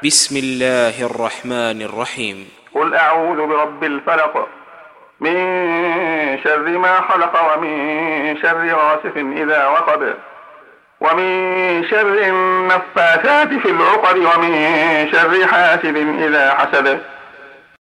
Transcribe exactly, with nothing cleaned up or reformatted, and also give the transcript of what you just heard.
بسم الله الرحمن الرحيم. قل أعوذ برب الفلق من شر ما خلق ومن شر غاسق إذا وقب ومن شر النفاثات في العقد ومن شر حاسد إذا حسد